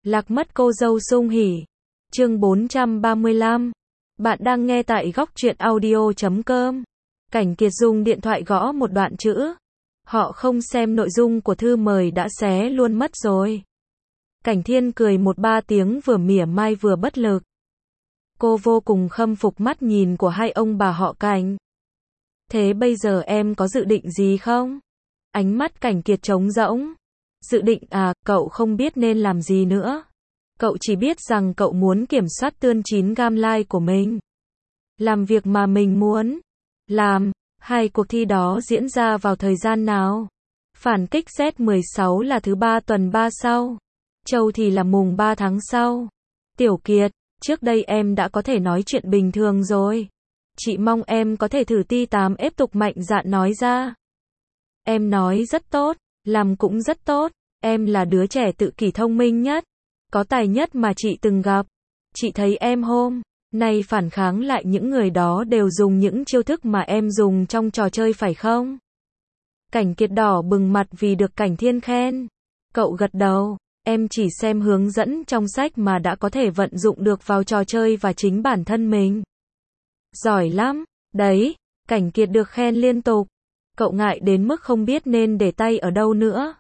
Lạc mất cô dâu sung hỉ. Chương 435. Bạn đang nghe tại góc truyện audio.com. Cảnh Kiệt dùng điện thoại gõ một đoạn chữ. Họ không xem nội dung của thư mời đã xé luôn mất rồi. Cảnh Thiên cười một ba tiếng vừa mỉa mai vừa bất lực. Cô vô cùng khâm phục mắt nhìn của hai ông bà họ Cảnh. Thế bây giờ em có dự định gì không? Ánh mắt Cảnh Kiệt trống rỗng. Dự định à, cậu không biết nên làm gì nữa. Cậu chỉ biết rằng cậu muốn kiểm soát tương 9 gam like của mình. Làm việc mà mình muốn làm. Hai cuộc thi đó diễn ra vào thời gian nào? Phản kích Z16 là thứ 3 tuần 3 sau. Châu thì là mùng 3 tháng sau. Tiểu Kiệt, trước đây em đã có thể nói chuyện bình thường rồi. Chị mong em có thể thử ti 8 ép tục mạnh dạn nói ra. Em nói rất tốt, làm cũng rất tốt. Em là đứa trẻ tự kỷ thông minh nhất, có tài nhất mà chị từng gặp. Chị thấy em hôm nay phản kháng lại những người đó đều dùng những chiêu thức mà em dùng trong trò chơi phải không? Cảnh Kiệt đỏ bừng mặt vì được Cảnh Thiên khen. Cậu gật đầu, em chỉ xem hướng dẫn trong sách mà đã có thể vận dụng được vào trò chơi và chính bản thân mình. Giỏi lắm, đấy, Cảnh Kiệt được khen liên tục. Cậu ngại đến mức không biết nên để tay ở đâu nữa.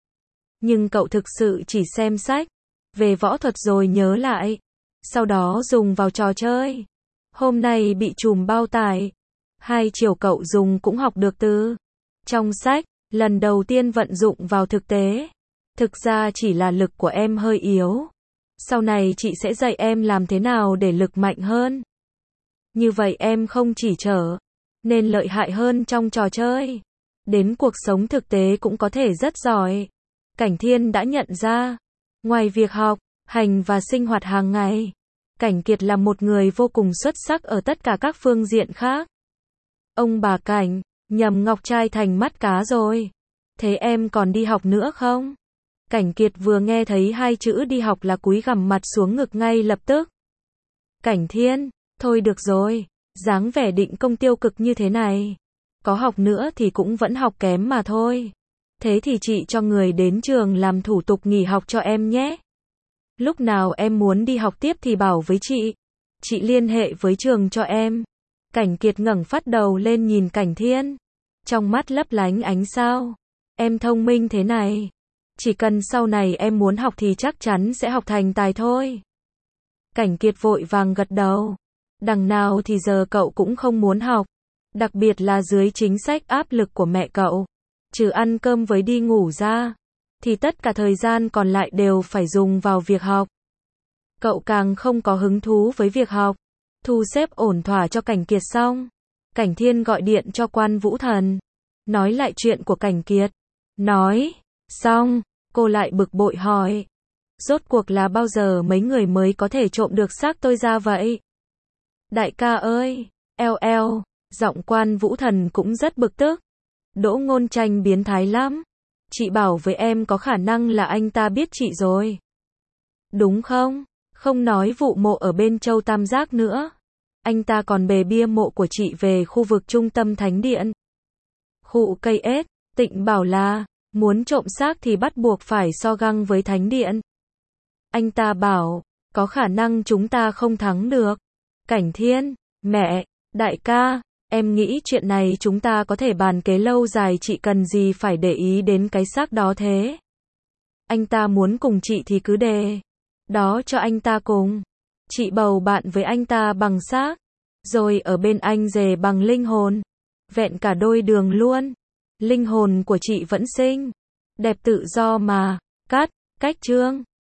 Nhưng cậu thực sự chỉ xem sách về võ thuật rồi nhớ lại, sau đó dùng vào trò chơi. Hôm nay bị trùm bao tải. 2 chiều cậu dùng cũng học được từ trong sách, lần đầu tiên vận dụng vào thực tế. Thực ra chỉ là lực của em hơi yếu. Sau này chị sẽ dạy em làm thế nào để lực mạnh hơn. Như vậy em không chỉ trở nên lợi hại hơn trong trò chơi, đến cuộc sống thực tế cũng có thể rất giỏi. Cảnh Thiên đã nhận ra, ngoài việc học, hành và sinh hoạt hàng ngày, Cảnh Kiệt là một người vô cùng xuất sắc ở tất cả các phương diện khác. Ông bà Cảnh, nhầm ngọc trai thành mắt cá rồi. Thế em còn đi học nữa không? Cảnh Kiệt vừa nghe thấy 2 chữ đi học là cúi gằm mặt xuống ngực ngay lập tức. Cảnh Thiên, thôi được rồi, dáng vẻ định công tiêu cực như thế này. Có học nữa thì cũng vẫn học kém mà thôi. Thế thì chị cho người đến trường làm thủ tục nghỉ học cho em nhé. Lúc nào em muốn đi học tiếp thì bảo với chị. Chị liên hệ với trường cho em. Cảnh Kiệt ngẩng phát đầu lên nhìn Cảnh Thiên. Trong mắt lấp lánh ánh sao. Em thông minh thế này. Chỉ cần sau này em muốn học thì chắc chắn sẽ học thành tài thôi. Cảnh Kiệt vội vàng gật đầu. Đằng nào thì giờ cậu cũng không muốn học. Đặc biệt là dưới chính sách áp lực của mẹ cậu. Trừ ăn cơm với đi ngủ ra, thì tất cả thời gian còn lại đều phải dùng vào việc học. Cậu càng không có hứng thú với việc học. Thu xếp ổn thỏa cho Cảnh Kiệt xong, Cảnh Thiên gọi điện cho Quan Vũ Thần, nói lại chuyện của Cảnh Kiệt. Nói xong, cô lại bực bội hỏi, rốt cuộc là bao giờ mấy người mới có thể trộm được xác tôi ra vậy? Đại ca ơi, eo, giọng Quan Vũ Thần cũng rất bực tức. Đỗ Ngôn Tranh biến thái lắm. Chị bảo với em có khả năng là anh ta biết chị rồi. Đúng không? Không nói vụ mộ ở bên Châu Tam Giác nữa. Anh ta còn bề bia mộ của chị về khu vực trung tâm Thánh Điện. Khụ cây ếch, Tịnh bảo là, muốn trộm xác thì bắt buộc phải so găng với Thánh Điện. Anh ta bảo, có khả năng chúng ta không thắng được. Cảnh Thiên, mẹ, đại ca. Em nghĩ chuyện này chúng ta có thể bàn kế lâu dài, chị cần gì phải để ý đến cái xác đó thế? Anh ta muốn cùng chị thì cứ để đó cho anh ta cùng. Chị bầu bạn với anh ta bằng xác, rồi ở bên anh rể bằng linh hồn. Vẹn cả đôi đường luôn. Linh hồn của chị vẫn xinh, đẹp tự do mà. Cách chương